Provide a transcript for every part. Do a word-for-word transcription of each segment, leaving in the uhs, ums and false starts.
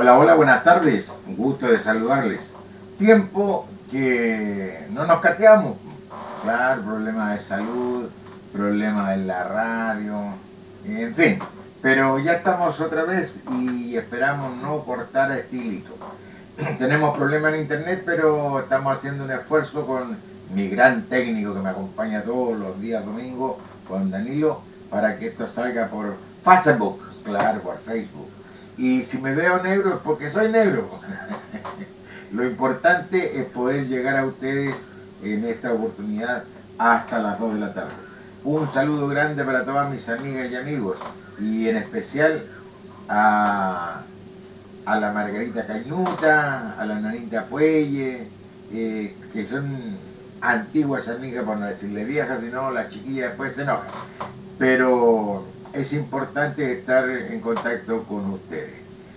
Hola, hola, buenas tardes. Un gusto de saludarles. Tiempo que no nos cateamos. Claro, problemas de salud, problemas en la radio, en fin. Pero ya estamos otra vez y esperamos no cortar estilito. Tenemos problemas en internet, pero estamos haciendo un esfuerzo con mi gran técnico que me acompaña todos los días domingos, con Danilo, para que esto salga por Facebook, claro, por Facebook. Y si me veo negro es porque soy negro. Lo importante es poder llegar a ustedes en esta oportunidad hasta las dos de la tarde. Un saludo grande para todas mis amigas y amigos, y en especial a, a la Margarita Cañuta, a la Nanita Puelle, eh, que son antiguas amigas, por no decirle viejas, sino las chiquillas después se enojan. Pero es importante estar en contacto con ustedes.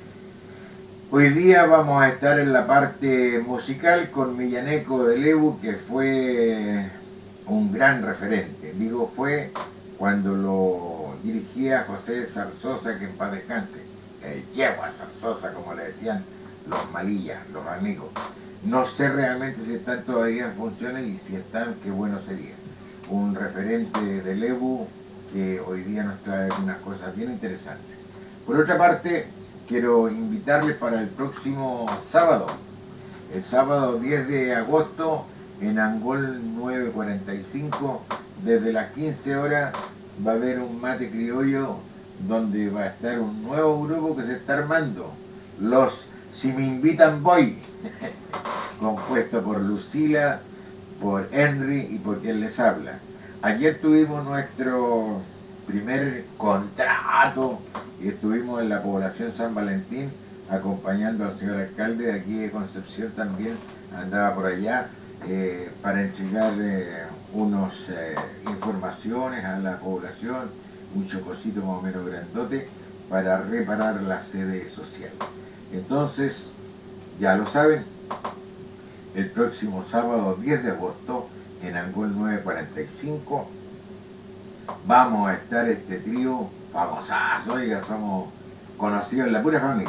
Hoy día vamos a estar en la parte musical con Millaneco de Lebu, que fue un gran referente. Digo fue cuando lo dirigía José Zarzosa, que en paz descanse. El yegua Zarzosa, como le decían los malillas, los amigos. No sé realmente si están todavía en funciones, y si están, qué bueno sería. Un referente de Lebu que hoy día nos trae unas cosas bien interesantes. Por otra parte, quiero invitarles para el próximo sábado, el sábado diez de agosto, en Angol nueve cuarenta y cinco, desde las quince horas va a haber un mate criollo donde va a estar un nuevo grupo que se está armando, los Si Me Invitan Voy, compuesto por Lucila, por Henry y por quien les habla. Ayer tuvimos nuestro primer contrato y estuvimos en la población San Valentín acompañando al señor alcalde de aquí de Concepción, también andaba por allá eh, para entregar eh, unas eh, informaciones a la población, un chococito más o menos grandote para reparar la sede social. Entonces, ya lo saben, el próximo sábado diez de agosto en Angol nueve cuarenta y cinco vamos a estar este trío famosazo, oiga, somos conocidos en la pura familia.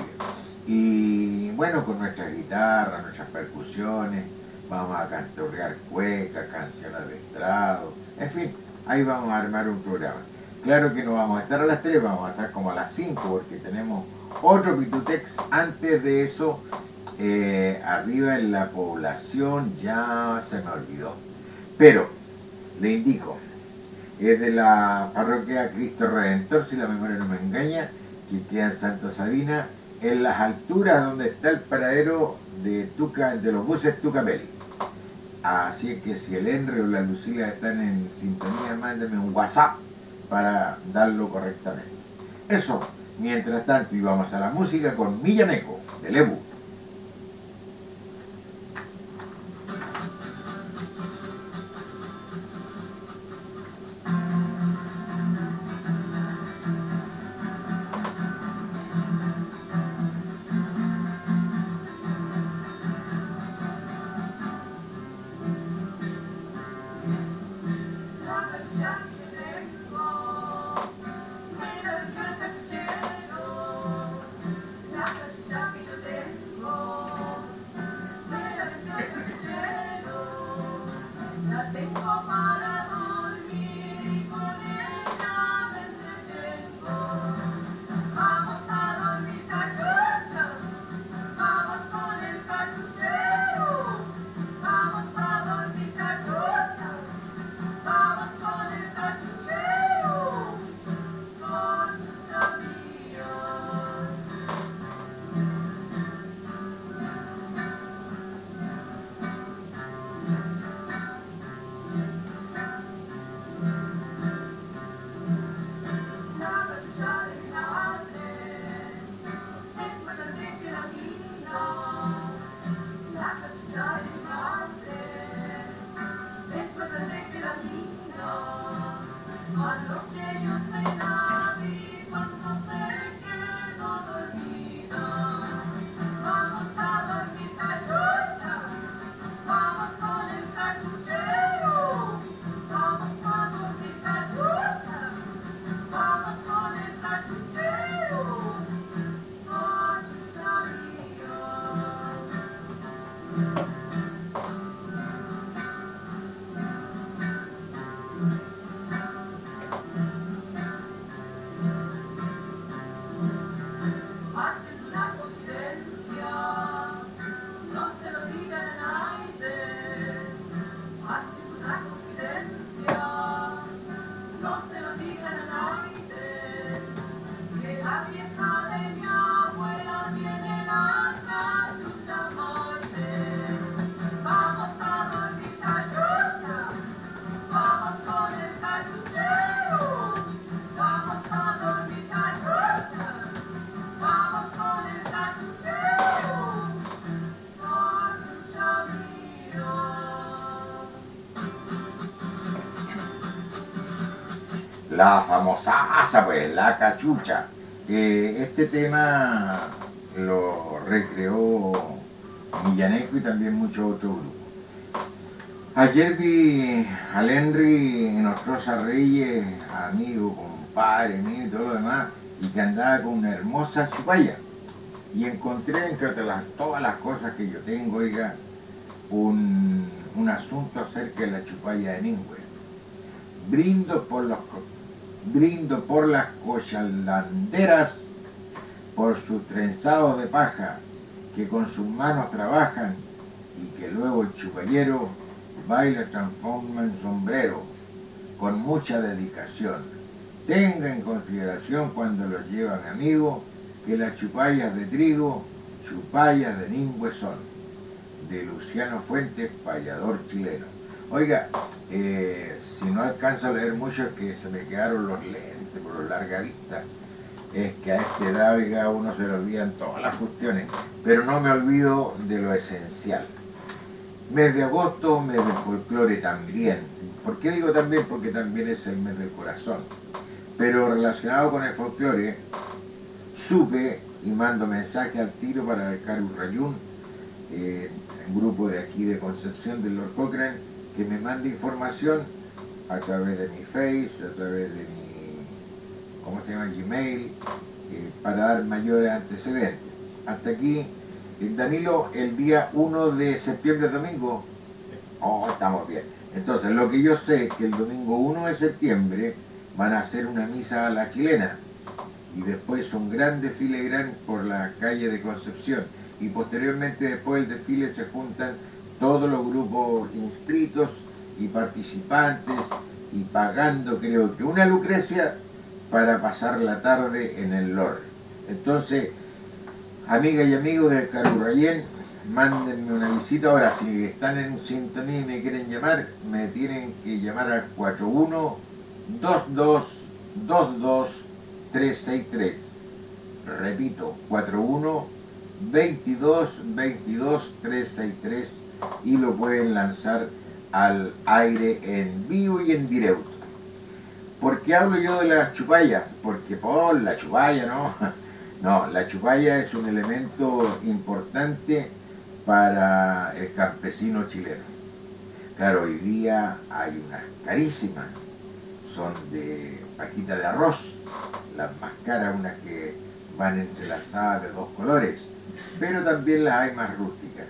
Y bueno, con nuestras guitarras, nuestras percusiones, vamos a cantorrear cuecas, canciones de estrado, en fin, ahí vamos a armar un programa. Claro que no vamos a estar a las tres, vamos a estar como a las cinco, porque tenemos otro Pitutex antes de eso, eh, arriba en la población, ya se me olvidó. Pero, le indico, es de la parroquia Cristo Redentor, si la memoria no me engaña, que queda en Santa Sabina, en las alturas donde está el paradero de, Tuca, de los buses Tucapelli. Así es que si el Henry o la Lucila están en sintonía, mándenme un WhatsApp para darlo correctamente. Eso, mientras tanto, y vamos a la música con Millaneco, de Lebu. la famosa asa, pues, la cachucha. Eh, este tema lo recreó Millaneco y también muchos otros grupos. Ayer vi al Henry en Ostroza Reyes, amigo, compadre mío y todo lo demás, y que andaba con una hermosa chupalla. Y encontré entre las, todas las cosas que yo tengo, oiga, un, un asunto acerca de la chupalla de Ningüe. Brindo por los brindo por las cochalanderas, por sus trenzados de paja, que con sus manos trabajan y que luego el chupallero baila transforma en sombrero, con mucha dedicación. Tenga en consideración cuando los llevan amigos, que las chupallas de trigo, chupallas de Ningüe son. De Luciano Fuentes, payador chileno. Oiga, eh, si no alcanzo a leer mucho es que se me quedaron los lentes por lo larga vista. Es que a esta edad, oiga, uno se le olvidan todas las cuestiones, pero no me olvido de lo esencial. Mes de agosto, mes del folclore también. ¿Por qué digo también? Porque también es el mes del corazón. Pero relacionado con el folclore, supe y mando mensaje al tiro para el Caru Rayún, eh, un grupo de aquí de Concepción del Lord Cochrane, que me mande información a través de mi Face, a través de mi, ¿cómo se llama? Gmail, eh, para dar mayores antecedentes. Hasta aquí, eh, Danilo, el día uno de septiembre, domingo. Oh, estamos bien. Entonces, lo que yo sé es que el domingo uno de septiembre van a hacer una misa a la chilena y después un gran desfile gran por la calle de Concepción. Y posteriormente después del desfile se juntan todos los grupos inscritos y participantes y pagando creo que una lucrecia para pasar la tarde en el Lord. Entonces, amigas y amigos del Caru Rayén, mándenme una visita. Ahora, si están en sintonía y me quieren llamar, me tienen que llamar al cuatro uno dos dos dos dos tres seis tres. Repito, cuatro uno veintidós veintidós trescientos sesenta y tres, y lo pueden lanzar al aire en vivo y en directo. ¿Por qué hablo yo de la chupalla? Porque por la chupalla, ¿no? No, la chupalla es un elemento importante para el campesino chileno. Claro, hoy día hay unas carísimas, son de paquita de arroz, las más caras, unas que van entrelazadas de dos colores, pero también las hay más rústicas.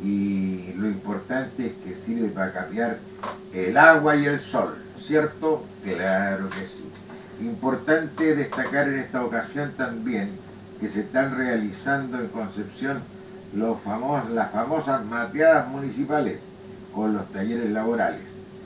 Y lo importante es que sirve para cambiar el agua y el sol, ¿cierto? Claro que sí. Importante destacar en esta ocasión también que se están realizando en Concepción los famos, las famosas mateadas municipales con los talleres laborales.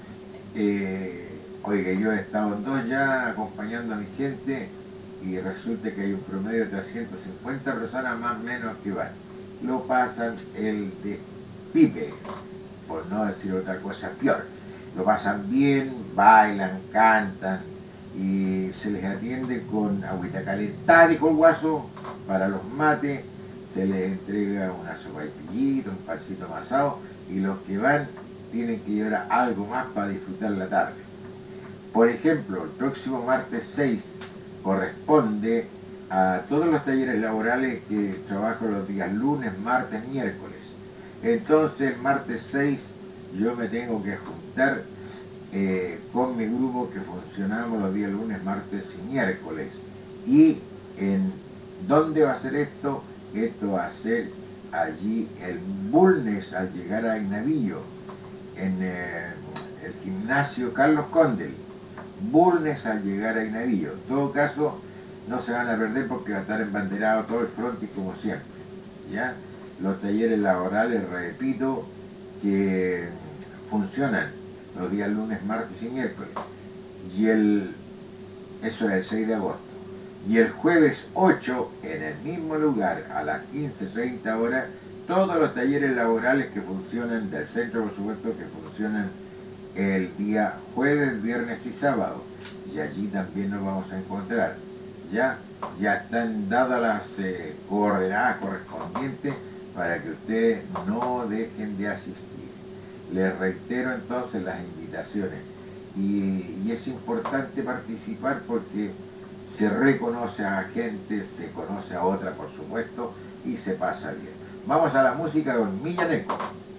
Eh, oiga, yo he estado en dos ya acompañando a mi gente y resulta que hay un promedio de trescientas cincuenta personas más o menos que van. Lo pasan el de pipe, por no decir otra cosa peor. Lo pasan bien, bailan, cantan y se les atiende con agüita calentada y con guaso para los mates, se les entrega una sopaipillita, un pancito amasado y los que van tienen que llevar algo más para disfrutar la tarde. Por ejemplo, el próximo martes seis corresponde a todos los talleres laborales que trabajo los días lunes, martes, miércoles. Entonces, martes seis yo me tengo que juntar eh, con mi grupo que funcionamos los días lunes, martes y miércoles. ¿Y en dónde va a ser esto? Esto va a ser allí el Bulnes al llegar a Inavillo, en eh, el gimnasio Carlos Condel. Bulnes al llegar a Inavillo. En todo caso, no se van a perder porque va a estar embanderado todo el frontis como siempre. ¿Ya? Los talleres laborales, repito, que funcionan los días lunes, martes y miércoles. Y el, eso es el seis de agosto. Y el jueves ocho, en el mismo lugar, a las quince treinta horas, todos los talleres laborales que funcionan del centro, por supuesto, que funcionan el día jueves, viernes y sábado. Y allí también nos vamos a encontrar. Ya, ya están dadas las eh, coordenadas correspondientes para que ustedes no dejen de asistir. Les reitero entonces las invitaciones. y, y es importante participar porque se reconoce a gente, se conoce a otra por supuesto y se pasa bien. Vamos a la música con Millaneco.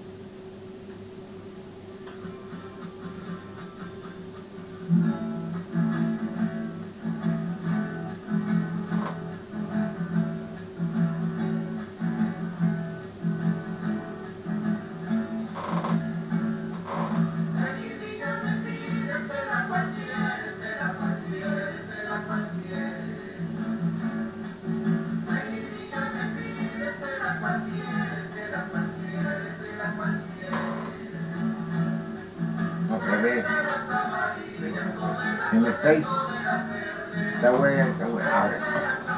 En el Face, está buena, está buena, ahora sí.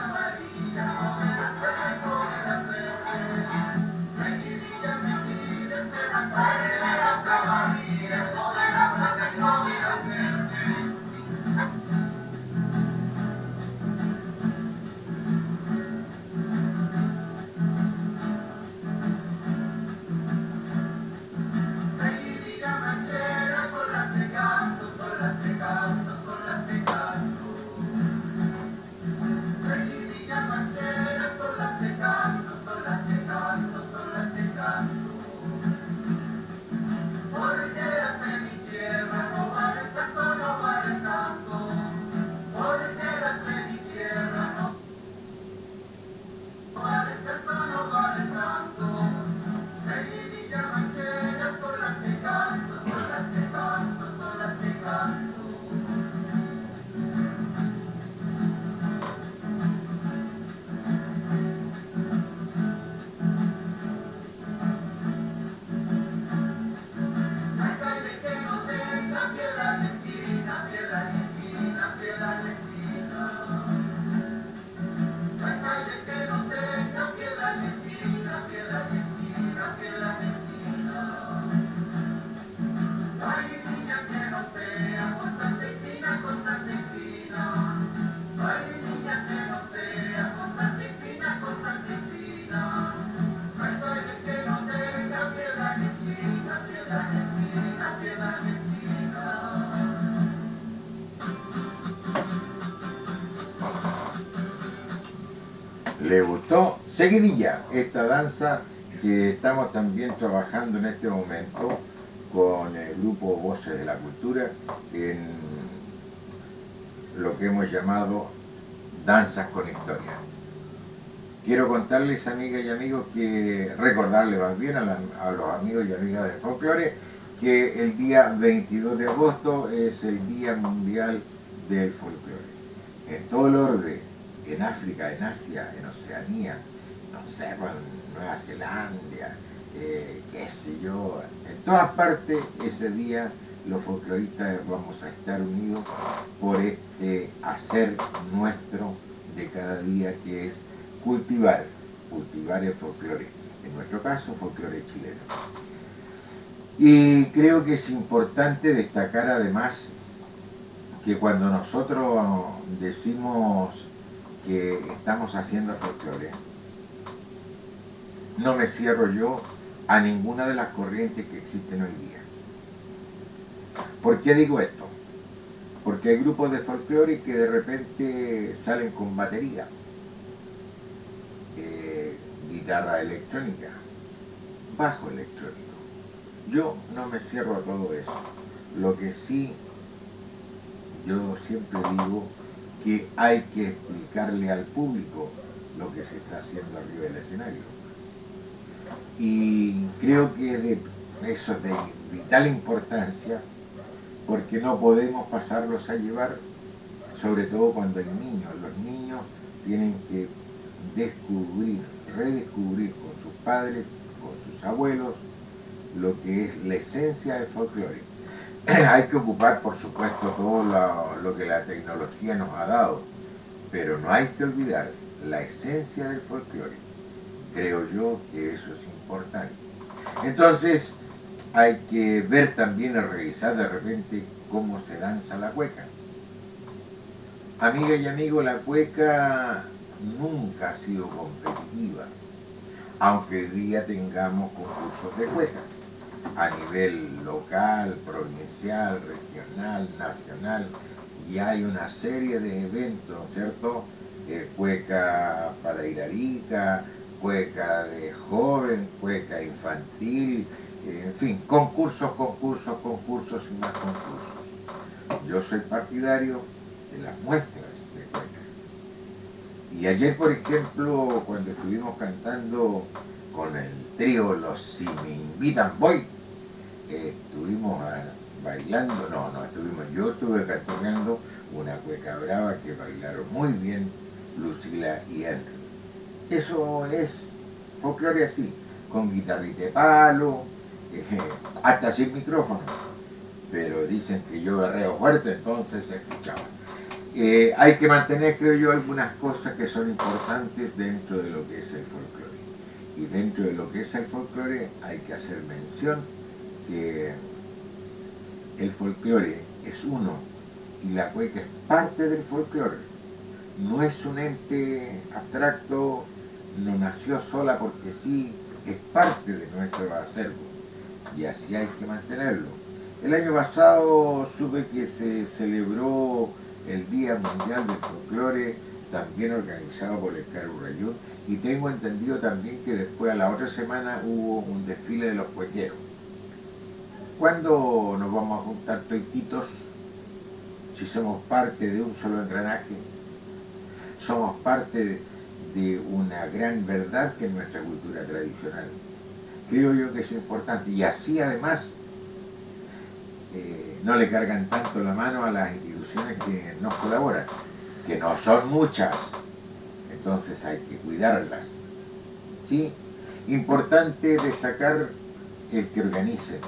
¿Le gustó? Seguidilla, esta danza que estamos también trabajando en este momento con el grupo Voces de la Cultura en lo que hemos llamado Danzas con Historia. Quiero contarles, amigas y amigos, que recordarles más bien a, la, a los amigos y amigas de folclore que el día veintidós de agosto es el Día Mundial del Folclore. En todo el orden, en África, en Asia, en Oceanía, no sé, en Nueva Zelanda, eh, qué sé yo, en todas partes ese día los folcloristas vamos a estar unidos por este hacer nuestro de cada día, que es cultivar, cultivar el folclore, en nuestro caso folclore chileno. Y creo que es importante destacar además que cuando nosotros decimos que estamos haciendo folclore, no me cierro yo a ninguna de las corrientes que existen hoy día. ¿Por qué digo esto? Porque hay grupos de folclore que de repente salen con batería, eh, guitarra electrónica, bajo electrónico. Yo no me cierro a todo eso. Lo que sí, yo siempre digo que hay que explicarle al público lo que se está haciendo arriba del escenario. Y creo que de, eso es de vital importancia, porque no podemos pasarlos a llevar, sobre todo cuando hay niños. Los niños tienen que descubrir, redescubrir con sus padres, con sus abuelos, lo que es la esencia del folclore. Hay que ocupar, por supuesto, todo lo, lo que la tecnología nos ha dado, pero no hay que olvidar la esencia del folclore. Creo yo que eso es importante. Entonces, hay que ver también y revisar de repente cómo se danza la cueca. Amiga y amigo, la cueca nunca ha sido competitiva, aunque hoy día tengamos concursos de cueca. a nivel local, provincial, regional, nacional, y hay una serie de eventos, ¿cierto? Eh, cueca para ir a Arica, cueca de joven, cueca infantil, eh, en fin, concursos, concursos, concursos y más concursos. Yo soy partidario de las muestras de cueca. Y ayer, por ejemplo, cuando estuvimos cantando con el trío Los Si Me Invitan Voy, eh, estuvimos a, bailando, no, no, estuvimos, yo estuve cantoneando una cueca brava que bailaron muy bien Lucila y Henry. Eso es folclore así, con guitarrita de palo, eh, hasta sin micrófono, pero dicen que yo berreo fuerte, entonces se escuchaba. Eh, hay que mantener, creo yo, algunas cosas que son importantes dentro de lo que es el folclore. Y dentro de lo que es el folclore hay que hacer mención que el folclore es uno y la cueca es parte del folclore. No es un ente abstracto, no nació sola porque sí, es parte de nuestro acervo y así hay que mantenerlo. El año pasado supe que se celebró el Día Mundial del Folclore, también organizado por el Carlos Rayón, y tengo entendido también que después a la otra semana hubo un desfile de los cuequeros. ¿Cuándo nos vamos a juntar toititos? Si somos parte de un solo engranaje, somos parte de una gran verdad que es nuestra cultura tradicional. Creo yo que es importante y así además eh, no le cargan tanto la mano a las instituciones que nos colaboran, que no son muchas, entonces hay que cuidarlas. ¿Sí? Importante destacar el que organice,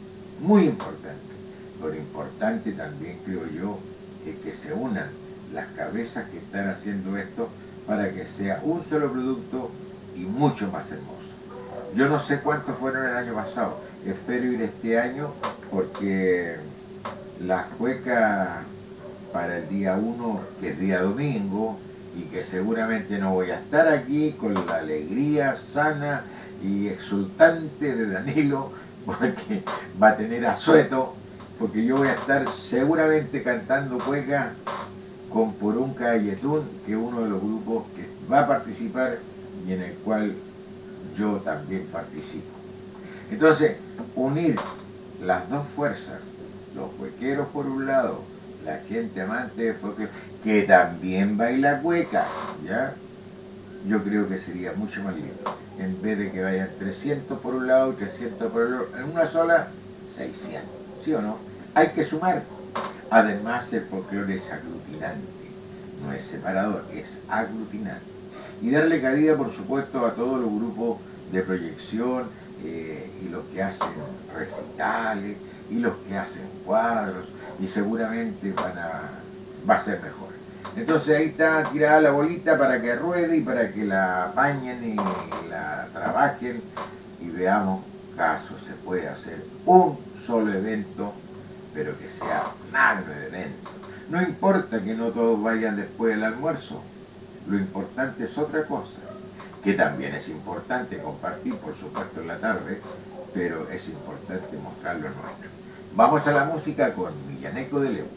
muy importante, pero importante también creo yo es que se unan las cabezas que están haciendo esto para que sea un solo producto y mucho más hermoso. Yo no sé cuántos fueron el año pasado, espero ir este año porque la cueca para el día uno, que es día domingo, y que seguramente no voy a estar aquí con la alegría sana y exultante de Danilo, porque va a tener asueto, porque yo voy a estar seguramente cantando cueca con Porunca Yetún, que es uno de los grupos que va a participar y en el cual yo también participo. Entonces, unir las dos fuerzas, los cuequeros por un lado, la gente amante de folclore, que también baila cueca, ¿ya? Yo creo que sería mucho más lindo. En vez de que vayan trescientos por un lado y trescientos por el otro, en una sola, seiscientos, ¿sí o no? Hay que sumar. Además, el folclore es aglutinante, no es separador, es aglutinante. Y darle cabida, por supuesto, a todos los grupos de proyección eh, y los que hacen recitales y los que hacen cuadros y seguramente van a, va a ser mejor. Entonces ahí está tirada la bolita para que ruede y para que la apañen y la trabajen y veamos caso se puede hacer un solo evento, pero que sea magno evento. No importa que no todos vayan después del almuerzo, lo importante es otra cosa, que también es importante compartir, por supuesto, en la tarde, pero es importante mostrar lo nuestro. Vamos a la música con Millaneco de León.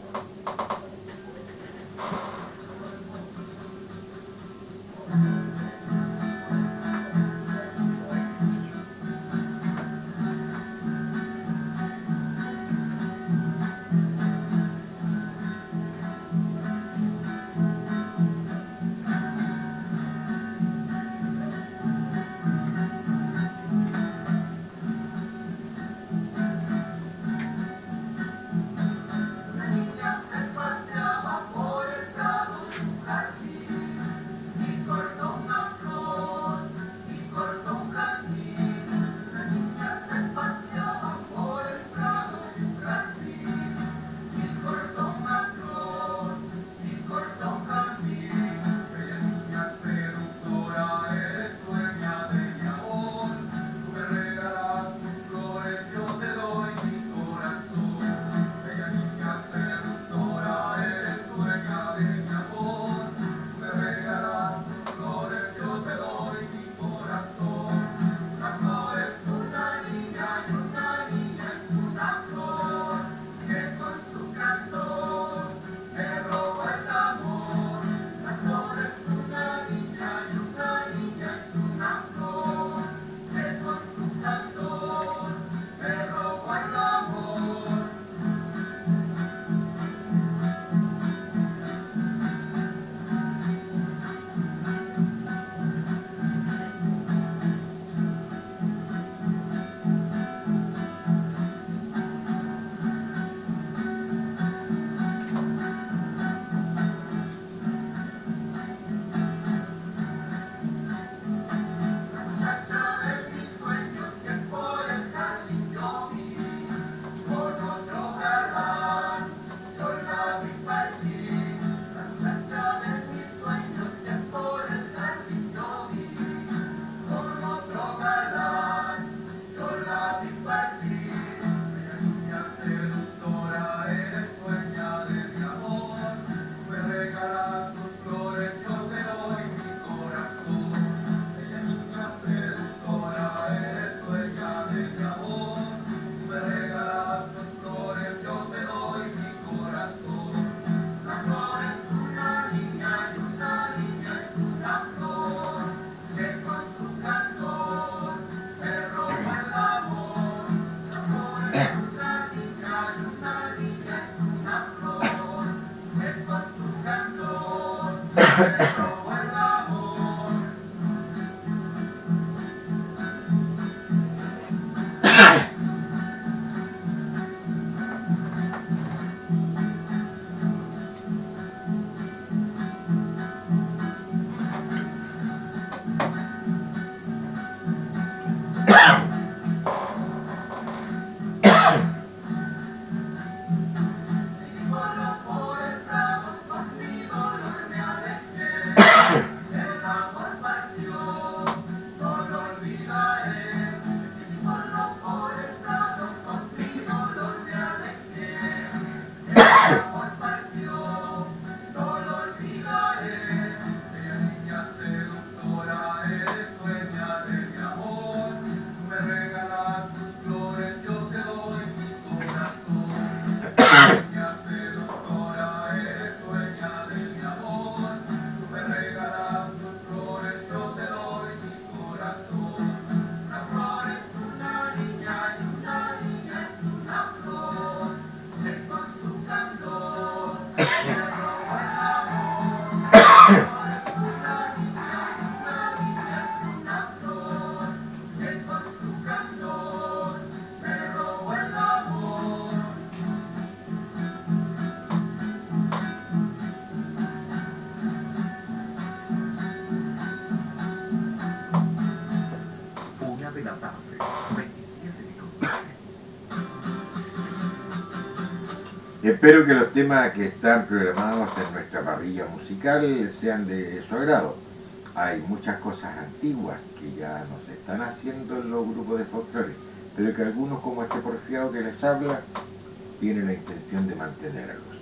Espero que los temas que están programados en nuestra parrilla musical sean de su agrado. Hay muchas cosas antiguas que ya no se están haciendo en los grupos de folclore, pero que algunos, como este porfiado que les habla, tienen la intención de mantenerlos.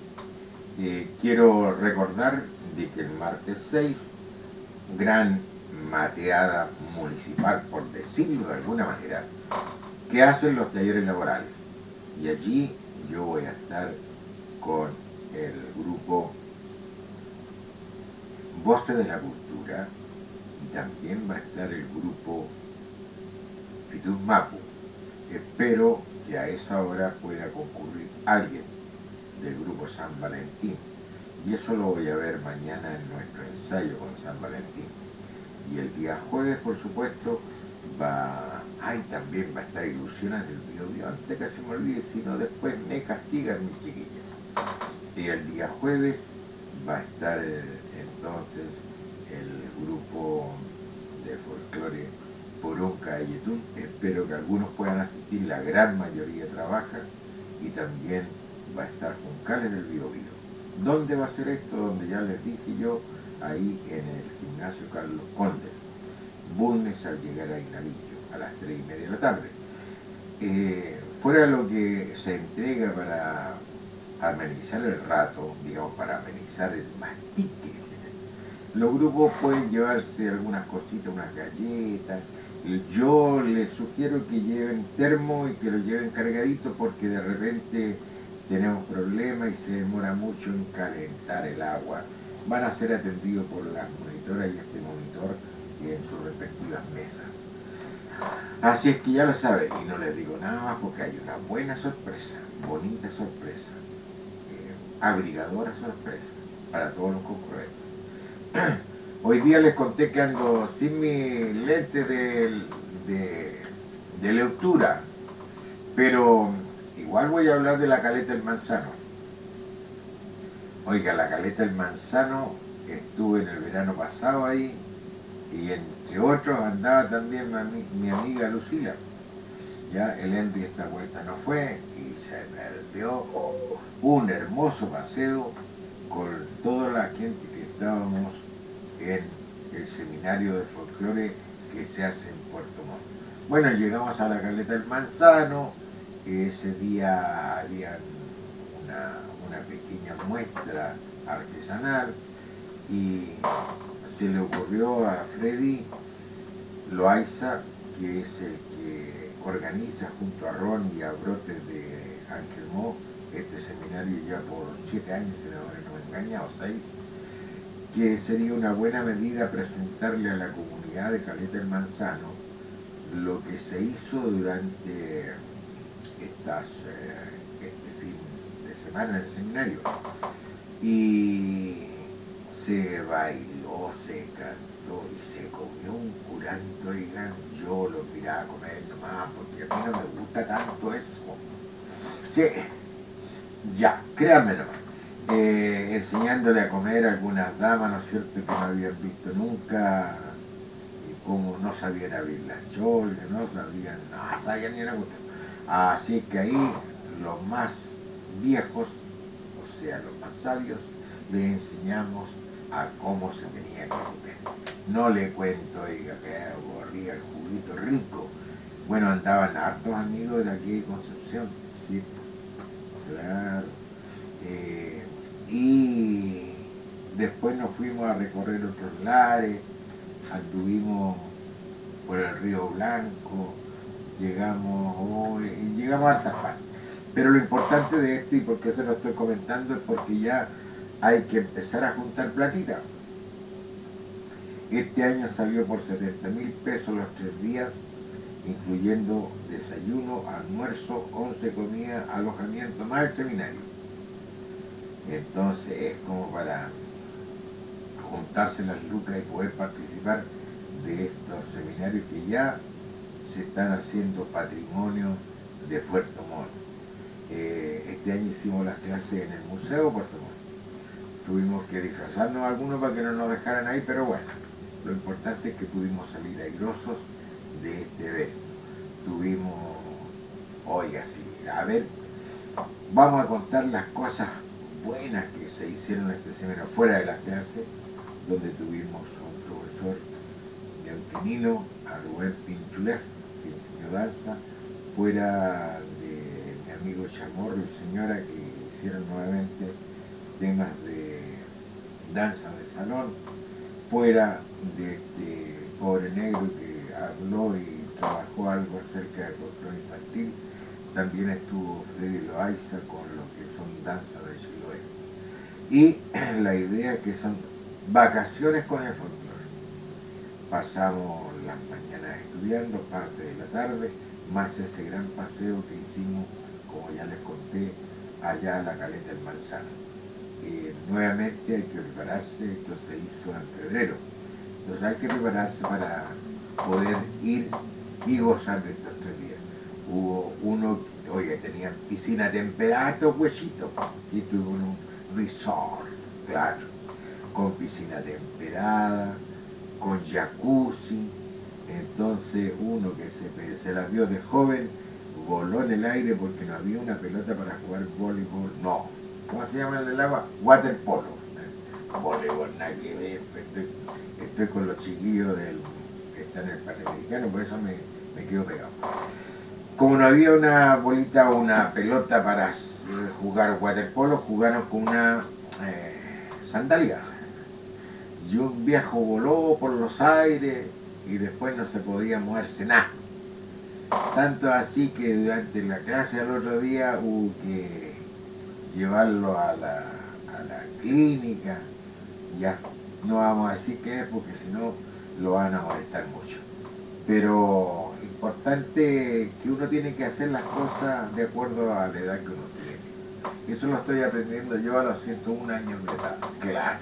Eh, quiero recordar de que el martes seis, gran mateada municipal, por decirlo de alguna manera, que hacen los talleres laborales. Y allí yo voy a estar con el grupo Voces de la Cultura y también va a estar el grupo Fitus Mapu. Espero que a esa hora pueda concurrir alguien del grupo San Valentín, y eso lo voy a ver mañana en nuestro ensayo con San Valentín. Y el día jueves, por supuesto, va, ay, también va a estar Ilusiones del Biobío, antes que se me olvide, si no después me castigan mis chiquillas. Y el día jueves va a estar eh, entonces el grupo de folclore Porunca y Yetún. Espero que algunos puedan asistir, la gran mayoría trabaja, y también va a estar Juncales del Biobío. ¿Dónde va a ser esto? Donde ya les dije yo, ahí en el gimnasio Carlos Conde, Bulnes, al llegar a Inavillo, a las tres y media de la tarde. Eh, fuera de lo que se entrega para amenizar el rato, digamos, para amenizar el mastique, los grupos pueden llevarse algunas cositas, unas galletas. Yo les sugiero que lleven termo y que lo lleven cargadito, porque de repente tenemos problemas y se demora mucho en calentar el agua. Van a ser atendidos por las monitoras y este monitor en sus respectivas mesas. Así es que ya lo saben, y no les digo nada más porque hay una buena sorpresa, bonita sorpresa, eh, abrigadora sorpresa para todos los concurrentes. Hoy día les conté que ando sin mi lente de, de, de lectura, pero igual voy a hablar de la Caleta del Manzano. Oiga, la Caleta del Manzano, estuve en el verano pasado ahí, y entre otros andaba también mi, mi amiga Lucila. Ya el Henry esta vuelta no fue y se perdió un hermoso paseo con toda la gente que estábamos en el seminario de folclore que se hace en Puerto Montt. Bueno, llegamos a la Caleta del Manzano. Ese día había una, una pequeña muestra artesanal y se le ocurrió a Freddy Loaiza, que es el que organiza junto a Ron y a Brotes de Ángel Mo este seminario ya por siete años, si ahora no me engaña, o seis, que sería una buena medida presentarle a la comunidad de Caleta del Manzano lo que se hizo durante estas, eh, este fin de semana en el seminario. Y se bailó, se cantó y se comió un curanto, oigan, yo lo miraba a comer nomás, porque a mí no me gusta tanto eso. Sí, ya, créanme nomás. Eh, enseñándole a comer a algunas damas, ¿no es cierto?, que no habían visto nunca, como no sabían abrir las cholgas, no sabían, no sabían ni una cuestión. Así que ahí los más viejos, o sea, los más sabios, les enseñamos a cómo se tenía que comer. No le cuento, oiga, que aburría el juguito rico. Bueno, andaban hartos amigos de aquí de Concepción, sí, claro. Eh, y después nos fuimos a recorrer otros lares, anduvimos por el Río Blanco, llegamos hoy, y llegamos a hartas partes. Pero lo importante de esto, y por qué se lo estoy comentando, es porque ya hay que empezar a juntar platita. Este año salió por setenta mil pesos los tres días, incluyendo desayuno, almuerzo, once comidas, alojamiento, más el seminario. Entonces es como para juntarse las lucas y poder participar de estos seminarios que ya se están haciendo patrimonio de Puerto Montt. Eh, este año hicimos las clases en el Museo Puerto Montt. Tuvimos que disfrazarnos algunos para que no nos dejaran ahí, pero bueno, lo importante es que pudimos salir airosos de este evento. Tuvimos, oiga, sí, a ver, vamos a contar las cosas buenas que se hicieron en este seminario, fuera de las clases, donde tuvimos un profesor de Antenilo, a Rubén Pinchulef, que enseñó danza, fuera de mi amigo Chamorro y señora, que hicieron nuevamente temas de danza de salón, fuera de este pobre negro que habló y trabajó algo acerca del folclore infantil. También estuvo Freddy Loaiza con lo que son danzas de Chiloé. Y la idea que son vacaciones con el folclore. Pasamos las mañanas estudiando, parte de la tarde, más ese gran paseo que hicimos, como ya les conté, allá a la Caleta del Manzano. Eh, nuevamente hay que prepararse, esto se hizo en febrero, entonces hay que prepararse para poder ir y gozar de estos tres días. Hubo uno, oye, tenían piscina temperada, estos huesitos, y tuvo un resort, claro, con piscina temperada, con jacuzzi. Entonces uno que se, se la vio de joven voló en el aire porque no había una pelota para jugar voleibol, no. ¿Cómo se llama el del agua? Waterpolo. Voleibol, nada que ver. Estoy, estoy con los chiquillos del, que están en el Panamericano, por eso me, me quedo pegado. Como no había una bolita o una pelota para jugar waterpolo, jugaron con una eh, sandalia. Y un viejo voló por los aires y después no se podía moverse nada. Tanto así que durante la clase al otro día hubo que llevarlo a la, a la clínica. Ya no vamos a decir qué es porque si no lo van a molestar mucho. Pero importante que uno tiene que hacer las cosas de acuerdo a la edad que uno tiene. Eso lo estoy aprendiendo yo a los ciento un años de edad, claro.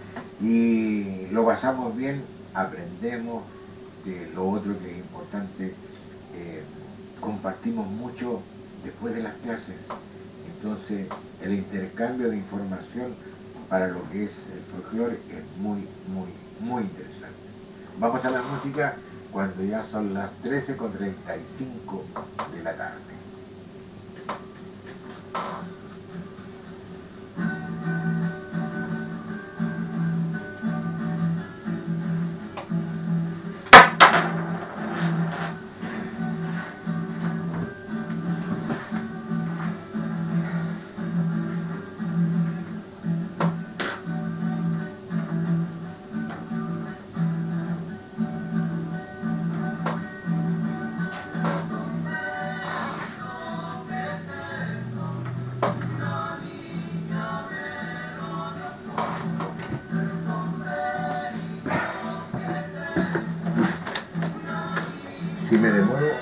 Y lo pasamos bien, aprendemos. De lo otro que es importante, eh, compartimos mucho después de las clases. Entonces el intercambio de información para lo que es el folclore es muy, muy, muy interesante. Vamos a la música cuando ya son las trece con treinta y cinco de la tarde. Si me demoro,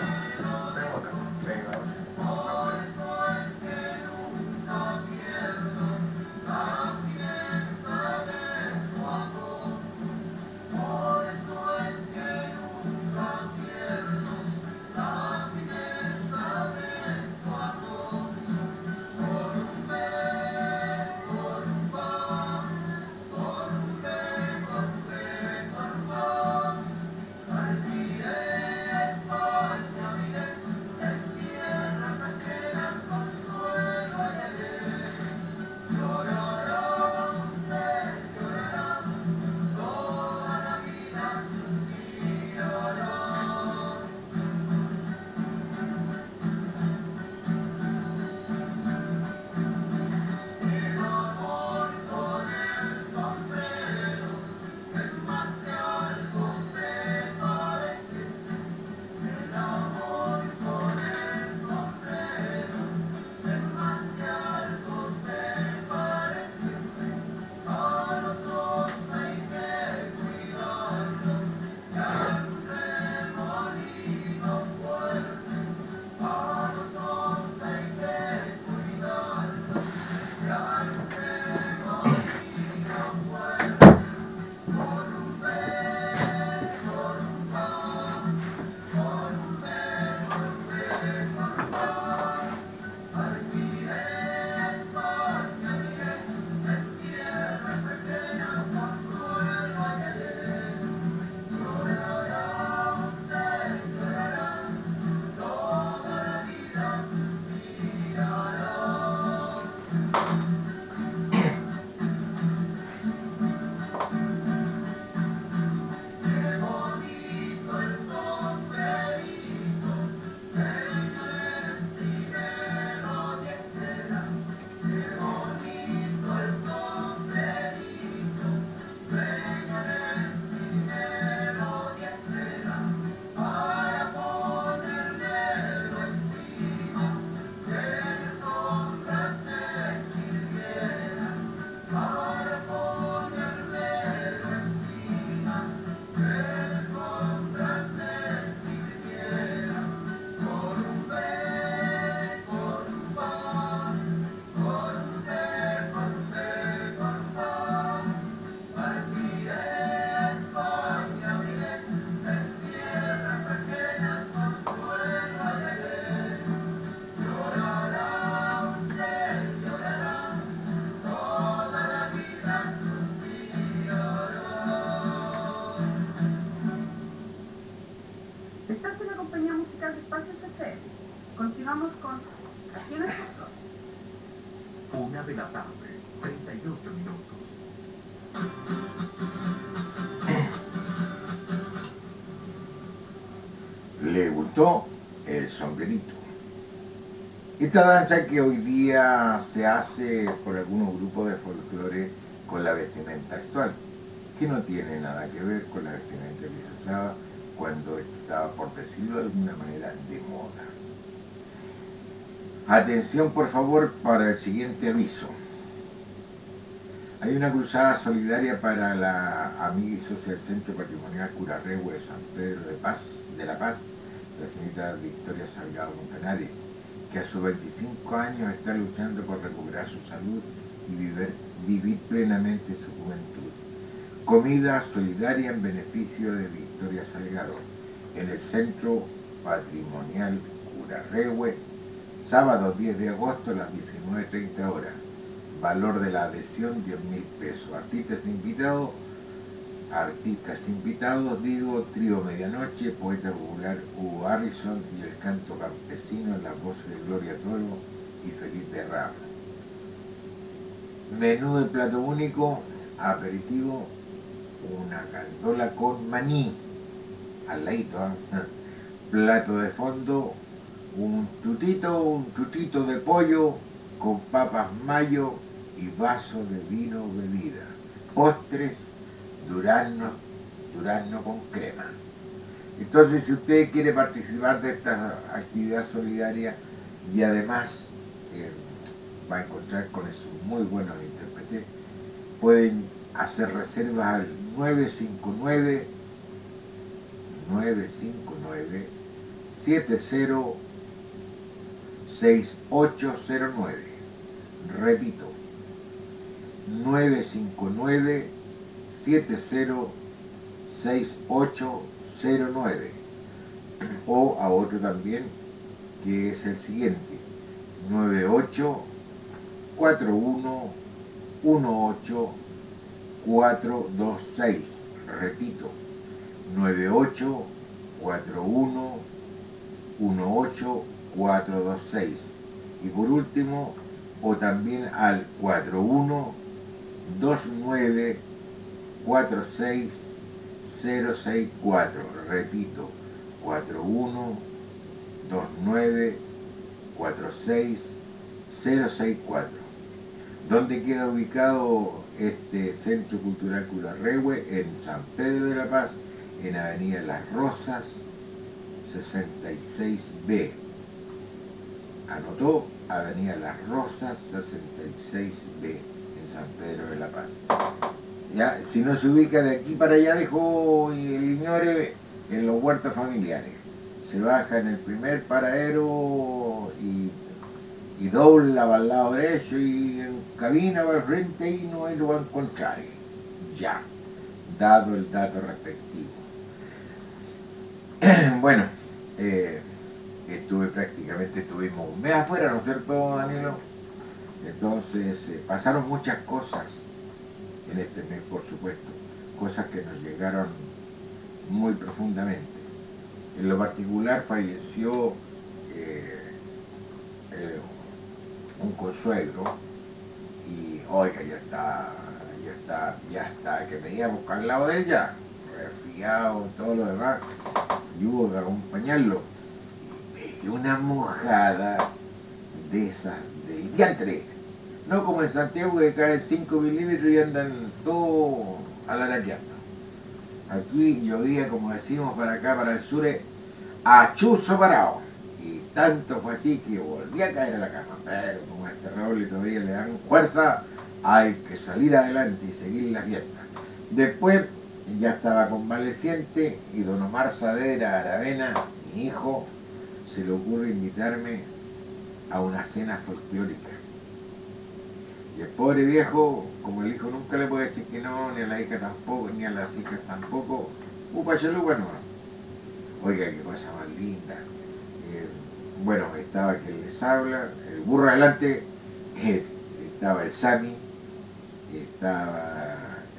Una de la tarde, treinta y ocho minutos. Le gustó el sombrerito. Esta danza que hoy día se hace por algunos grupos de folclore con la vestimenta actual, que no tiene nada que ver con la vestimenta que se usaba cuando estaba, por decirlo de alguna manera, de moda. Atención, por favor, para el siguiente aviso. Hay una cruzada solidaria para la amiga y socia del Centro Patrimonial Curarrehue de San Pedro de Paz, de la Paz, la señorita Victoria Salgado Montanari, que a sus veinticinco años está luchando por recuperar su salud y vivir, vivir plenamente su juventud. Comida solidaria en beneficio de Victoria Salgado, en el Centro Patrimonial Curarrehue, sábado diez de agosto a las diecinueve treinta horas. Valor de la adhesión diez mil pesos. Artistas invitados, artistas invitados, digo, Trío Medianoche, Poeta Popular Hugo Harrison y el canto campesino en las voces de Gloria Toro y Felipe Ramos. Menú de plato único, aperitivo, una candola con maní, al ladito, ¿eh? Plato de fondo, un tutito, un tutito de pollo con papas mayo y vaso de vino bebida. Postres, durazno, durazno con crema. Entonces, si usted quiere participar de esta actividad solidaria y además eh, va a encontrar con esos muy buenos intérpretes, pueden hacer reservas al nueve cinco nueve, nueve cinco nueve, siete cero seis ocho cero nueve. Repito, nueve cinco nueve, siete cero seis ocho cero nueve, o a otro también que es el siguiente, nueve ocho cuatro uno uno ocho cuatro dos seis. Repito, nueve ocho cuatro uno uno ocho cuatro dos seis. Y por último, o también al cuatro uno dos nueve cuatro seis cero seis cuatro. Repito, cuatro uno dos nueve cuatro seis cero seis cuatro. ¿Dónde queda ubicado este Centro Cultural Curarrehue? En San Pedro de la Paz, en Avenida Las Rosas sesenta y seis B. Anotó, Avenida Las Rosas sesenta y seis B, en San Pedro de la Paz. Ya, si no se ubica de aquí para allá, dejó el Iñore en los huertos familiares. Se baja en el primer paradero y, y dobla para el lado derecho y en cabina para el frente y no lo va a encontrar. Ya, dado el dato respectivo. Bueno, eh, estuve prácticamente, estuvimos un mes afuera, ¿no es cierto, Danilo? Entonces, eh, pasaron muchas cosas en este mes, por supuesto, cosas que nos llegaron muy profundamente. En lo particular falleció eh, eh, un consuegro y, oiga, ya está, ya está, ya está, que me iba a buscar al lado de ella, resfriado, todo lo demás, y hubo que acompañarlo. Y una mojada de esas, de diantre. No como en Santiago que caen cinco milímetros y andan todo alaraqueando. Aquí llovía, como decimos para acá, para el sur, a chuzo parado. Y tanto fue así que volví a caer a la cama. Pero como este roble todavía le dan fuerza, hay que salir adelante y seguir la fiesta. Después ya estaba convaleciente y don Omar Saavedra Aravena, mi hijo, se le ocurre invitarme a una cena folclórica. Y el pobre viejo, como el hijo nunca le puede decir que no, ni a la hija tampoco, ni a las hijas tampoco, upa chalupa no. Oiga, qué cosa más linda. Eh, bueno, estaba quien les habla, el burro adelante, eh, estaba el Sami, estaba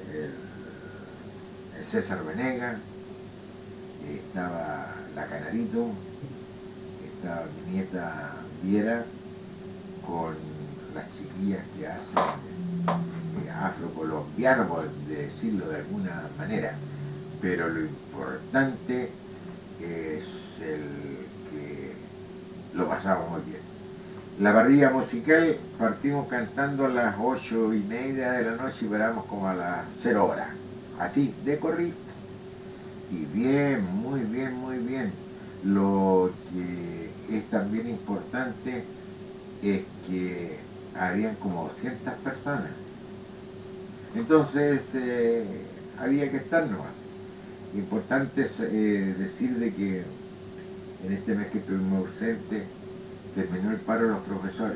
el, el César Venega, estaba la Canarito, estaba mi nieta Viera, con las chiquillas que hacen eh, afrocolombiano, por decirlo de alguna manera, pero lo importante es el que lo pasamos muy bien. La parrilla musical partimos cantando a las ocho y media de la noche y paramos como a las cero horas, así, de corrido. Y bien, muy bien, muy bien. Lo que es también importante es que habían como doscientas personas. Entonces eh, había que estar nomás. Importante es eh, decir de que en este mes que estuvimos ausentes terminó el paro de los profesores.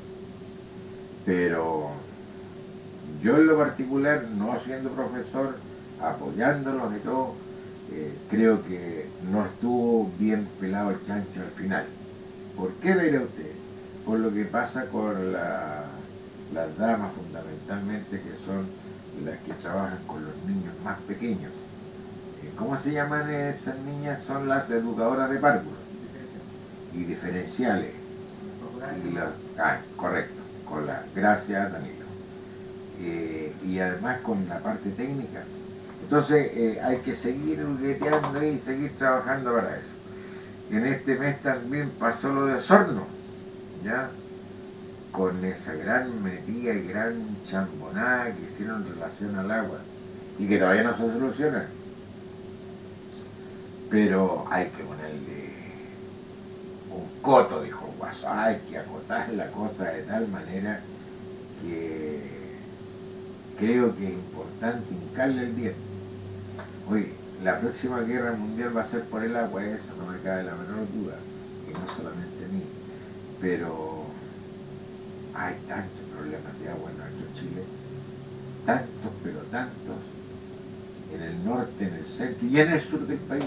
Pero yo en lo particular, no siendo profesor, apoyándolos y todo, eh, creo que no estuvo bien pelado el chancho al final. ¿Por qué dirá usted? Por lo que pasa con la, las damas fundamentalmente, que son las que trabajan con los niños más pequeños. Eh, ¿Cómo se llaman esas niñas? Son las educadoras de párvulos y diferenciales. Y la, ah, correcto, con la gracias Danilo. Eh, y además con la parte técnica. Entonces eh, hay que seguir jugueteando y seguir trabajando para eso. En este mes también pasó lo de Osorno, ¿ya? Con esa gran metida y gran chambonada que hicieron en relación al agua y que todavía no se soluciona. Pero hay que ponerle un coto, dijo Guaso, hay que acotar la cosa de tal manera que creo que es importante hincarle el diente. Oye, la próxima guerra mundial va a ser por el agua, eso no me cabe la menor duda, y no solamente a mí, pero hay tantos problemas de agua en nuestro Chile, tantos, pero tantos, en el norte, en el centro y en el sur del país.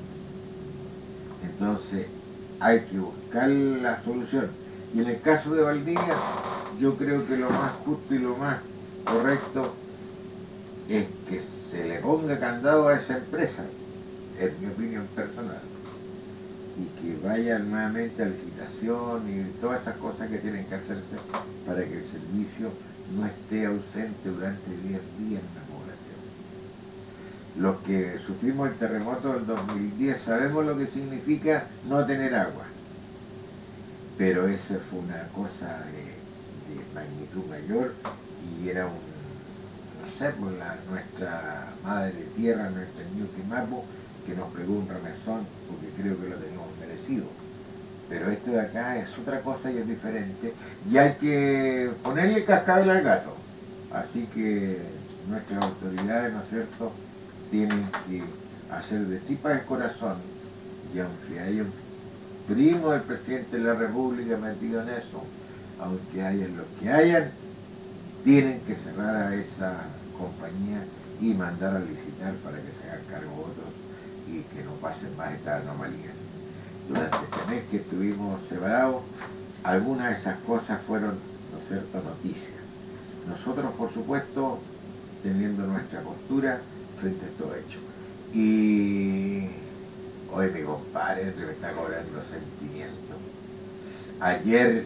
Entonces hay que buscar la solución. Y en el caso de Valdivia, yo creo que lo más justo y lo más correcto es que se le ponga candado a esa empresa, es mi opinión personal, y que vaya nuevamente a licitación y todas esas cosas que tienen que hacerse para que el servicio no esté ausente durante diez días en la población. Los que sufrimos el terremoto del dos mil diez sabemos lo que significa no tener agua, pero esa fue una cosa de, de magnitud mayor y era un, no sé, por la, nuestra madre tierra, nuestra Ñuquimapu, que nos pegó un remesón porque creo que lo teníamos merecido. Pero esto de acá es otra cosa y es diferente y hay que ponerle cascabel al gato. Así que nuestras autoridades, ¿no es cierto?, tienen que hacer de tripa de corazón, y aunque haya un primo del presidente de la República metido en eso, aunque hayan los que hayan, tienen que cerrar a esa compañía y mandar a licitar para que se hagan cargo otros y que no pasen más estas anomalías. Durante este mes que estuvimos separados, algunas de esas cosas fueron, ¿no es cierto?, noticias. Nosotros, por supuesto, teniendo nuestra postura frente a todo hecho. Y hoy mi compadre me está cobrando sentimiento. Ayer,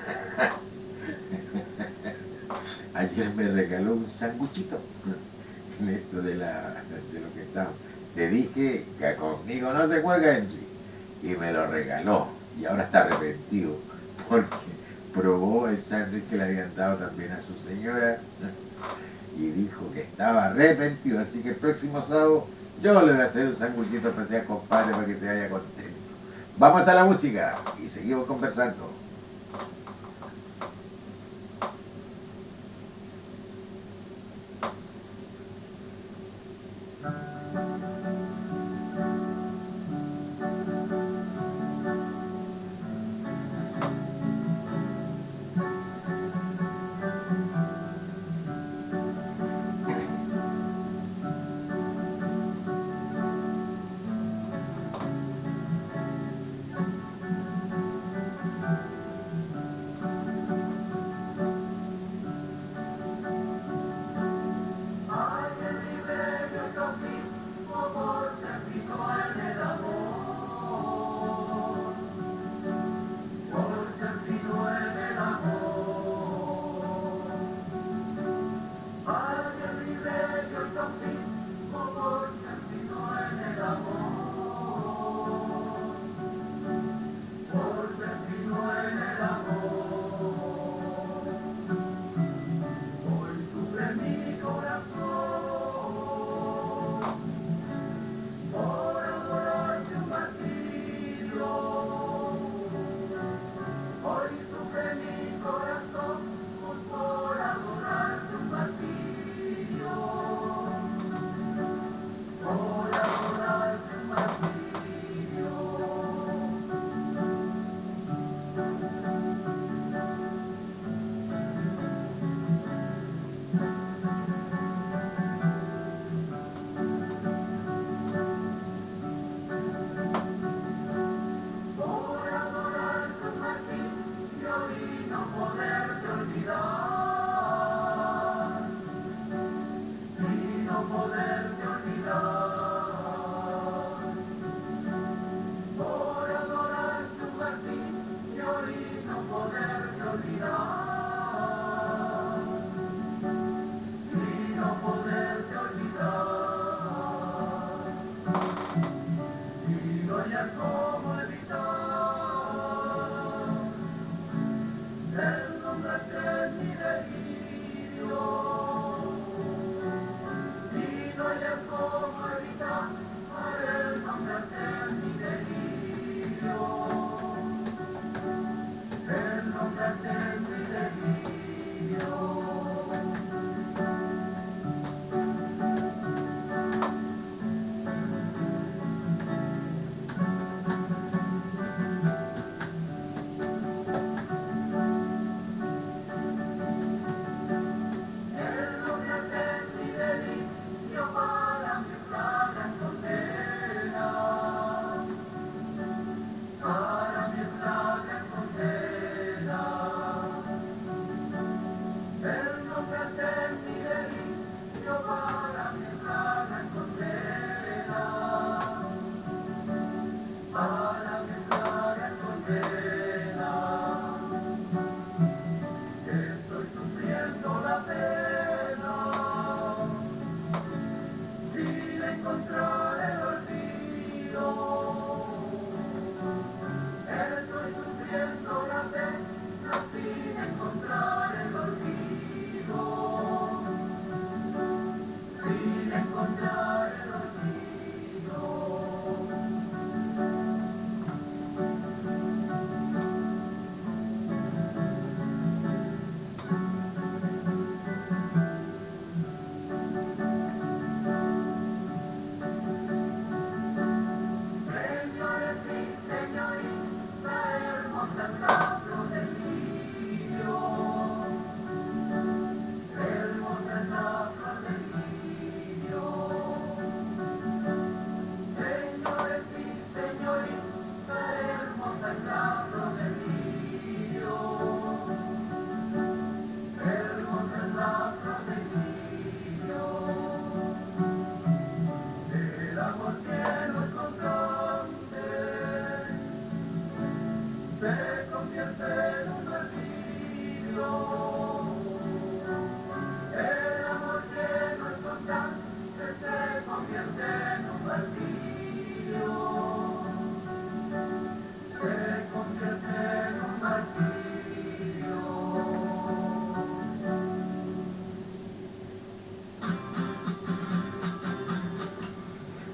ayer me regaló un sanguchito en esto de, la, de lo que estaba. Le dije que conmigo no se juega, Henry, y me lo regaló. Y ahora está arrepentido porque probó el sándwich que le habían dado también a su señora y dijo que estaba arrepentido. Así que el próximo sábado yo le voy a hacer un sanguchito especial, compadre, para que te vaya contento. Vamos a la música y seguimos conversando.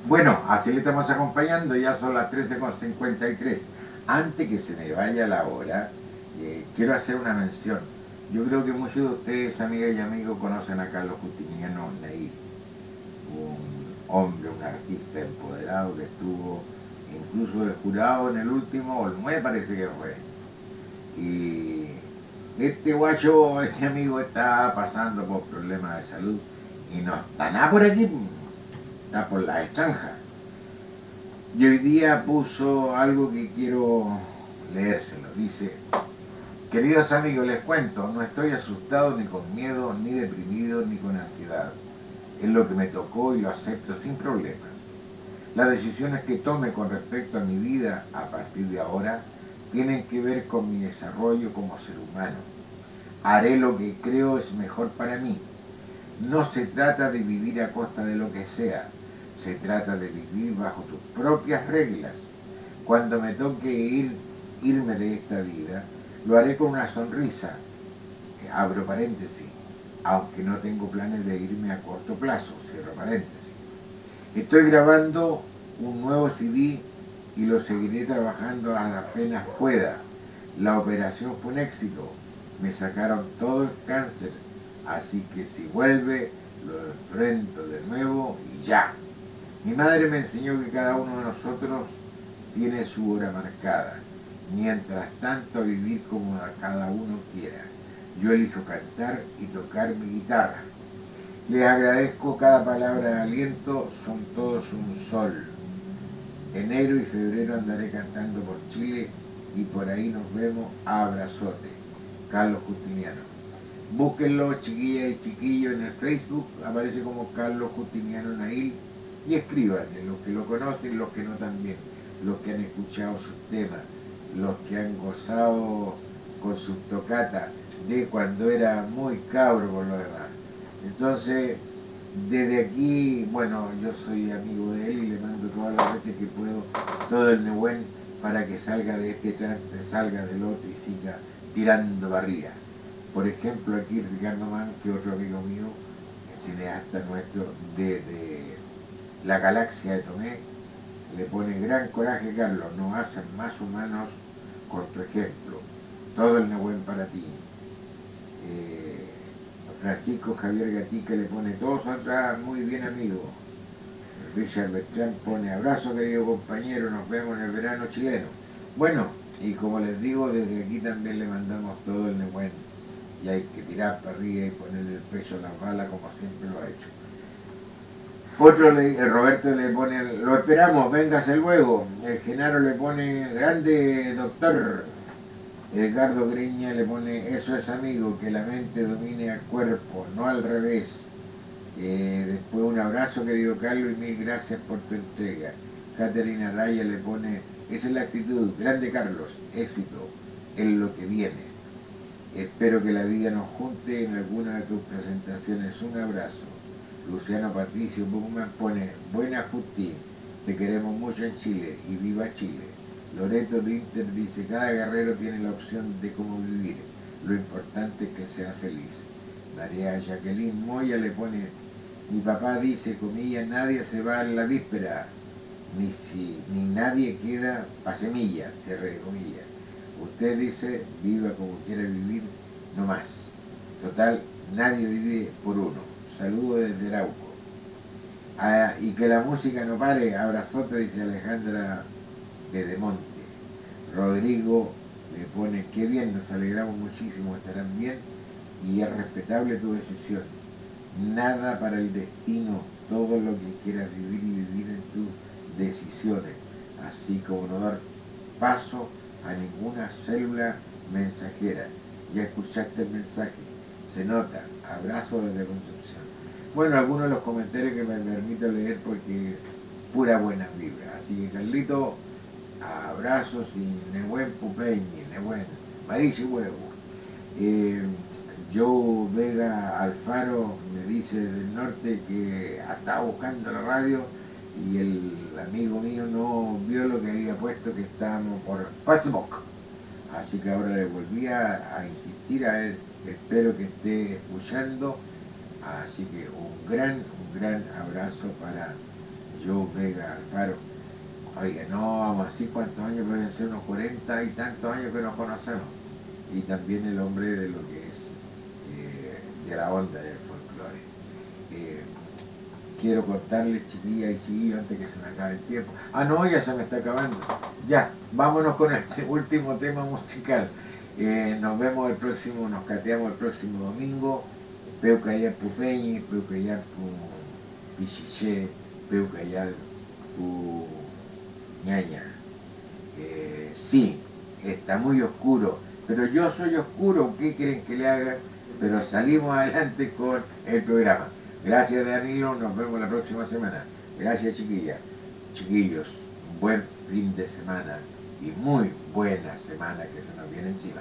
Bueno, así le estamos acompañando, ya son las trece con cincuenta y tres. Antes que se me vaya la hora, eh, quiero hacer una mención. Yo creo que muchos de ustedes, amigas y amigos, conocen a Carlos Justiniano Neil, un hombre, un artista empoderado que estuvo incluso de jurado en el último Olmué, parece que fue. Y este guacho, este amigo, está pasando por problemas de salud y no está nada por aquí, está por la extranjas. Y hoy día puso algo que quiero leérselo. Dice: queridos amigos, les cuento, no estoy asustado ni con miedo, ni deprimido, ni con ansiedad. Es lo que me tocó y lo acepto sin problemas. Las decisiones que tome con respecto a mi vida a partir de ahora tienen que ver con mi desarrollo como ser humano. Haré lo que creo es mejor para mí. No se trata de vivir a costa de lo que sea. Se trata de vivir bajo tus propias reglas. Cuando me toque ir, irme de esta vida, lo haré con una sonrisa. Abro paréntesis. Aunque no tengo planes de irme a corto plazo. Cierro paréntesis. Estoy grabando un nuevo C D y lo seguiré trabajando apenas pueda. La operación fue un éxito. Me sacaron todo el cáncer. Así que si vuelve, lo enfrento de nuevo y ya. Mi madre me enseñó que cada uno de nosotros tiene su hora marcada. Mientras tanto, vivir como cada uno quiera. Yo elijo cantar y tocar mi guitarra. Les agradezco cada palabra de aliento, son todos un sol. Enero y febrero andaré cantando por Chile y por ahí nos vemos. Abrazote. Carlos Justiniano. Búsquenlo, chiquillas y chiquillos, en el Facebook, aparece como Carlos Justiniano Nail, y escríbanle, los que lo conocen, los que no también, los que han escuchado sus temas, los que han gozado con sus tocatas de cuando era muy cabro por lo demás. Entonces, desde aquí, bueno, yo soy amigo de él y le mando todas las veces que puedo todo el Nehuen para que salga de este trance, salga del otro y siga tirando barriga. Por ejemplo, aquí Ricardo Mann, que otro amigo mío, cineasta nuestro desde la galaxia de Tomé, le pone: gran coraje, Carlos, nos hacen más humanos con tu ejemplo. Todo el Nehuen para ti. Eh, Francisco Javier Gatica le pone: todos atrás, muy bien, amigo. Richard Bertrand pone: abrazo, querido compañero, nos vemos en el verano chileno. Bueno, y como les digo, desde aquí también le mandamos todo el Nehuen. Y hay que tirar para arriba y ponerle el pecho a las balas como siempre lo ha hecho. Otro, le, el Roberto le pone: lo esperamos, véngase luego. El Genaro le pone: grande doctor. Edgardo Greña le pone: eso es, amigo, que la mente domine al cuerpo, no al revés. Eh, después un abrazo, querido Carlos, y mil gracias por tu entrega. Caterina Raya le pone: esa es la actitud, grande Carlos, éxito en lo que viene. Espero que la vida nos junte en alguna de tus presentaciones. Un abrazo. Luciano Patricio Buchmann pone: buena Justi, te queremos mucho en Chile y viva Chile. Loreto Dinter dice: cada guerrero tiene la opción de cómo vivir, lo importante es que sea feliz. María Jacqueline Moya le pone: mi papá dice, comillas, nadie se va en la víspera, ni, si, ni nadie queda pa' semilla, cierre de comillas. Usted dice: viva como quiera vivir, no más. Total, nadie vive por uno. Saludos desde Arauco. Ah, y que la música no pare. Abrazote, dice Alejandra de Monte. Rodrigo le pone: qué bien, nos alegramos muchísimo, estarán bien y es respetable tu decisión. Nada para el destino, todo lo que quieras vivir y vivir en tus decisiones, así como no dar paso a ninguna célula mensajera. Ya escuchaste el mensaje, se nota. Abrazo desde Concepción. Bueno, algunos de los comentarios que me permito leer porque pura buena vibra. Así que Carlito, abrazos y Nehuen Pupeñi, Nehuen, Marichi Huevo. Eh, Joe Vega Alfaro me dice desde el norte que estaba buscando la radio y el amigo mío no vio lo que había puesto, que estábamos por Facebook. Así que ahora le volví a, a insistir a él, espero que esté escuchando. Así que un gran, un gran abrazo para Joe Vega Alfaro. Oiga, no, vamos así, ¿cuántos años? Pueden ser unos cuarenta y tantos años que nos conocemos. Y también el hombre de lo que es, eh, de la onda del folclore. Eh, quiero contarles, chiquillas y chiquillos, antes que se me acabe el tiempo. Ah, no, ya se me está acabando. Ya, vámonos con el último tema musical. Eh, nos vemos el próximo, nos cateamos el próximo domingo. Peucayal Pupeñi, Peucayal Pu Pichiché, Peucayal Pu Ñaña. Eh, sí, está muy oscuro, pero yo soy oscuro, ¿qué quieren que le haga? Pero salimos adelante con el programa. Gracias, Danilo, nos vemos la próxima semana. Gracias, chiquillas. Chiquillos, un buen fin de semana y muy buena semana que se nos viene encima.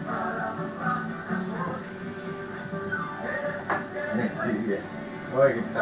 Oye,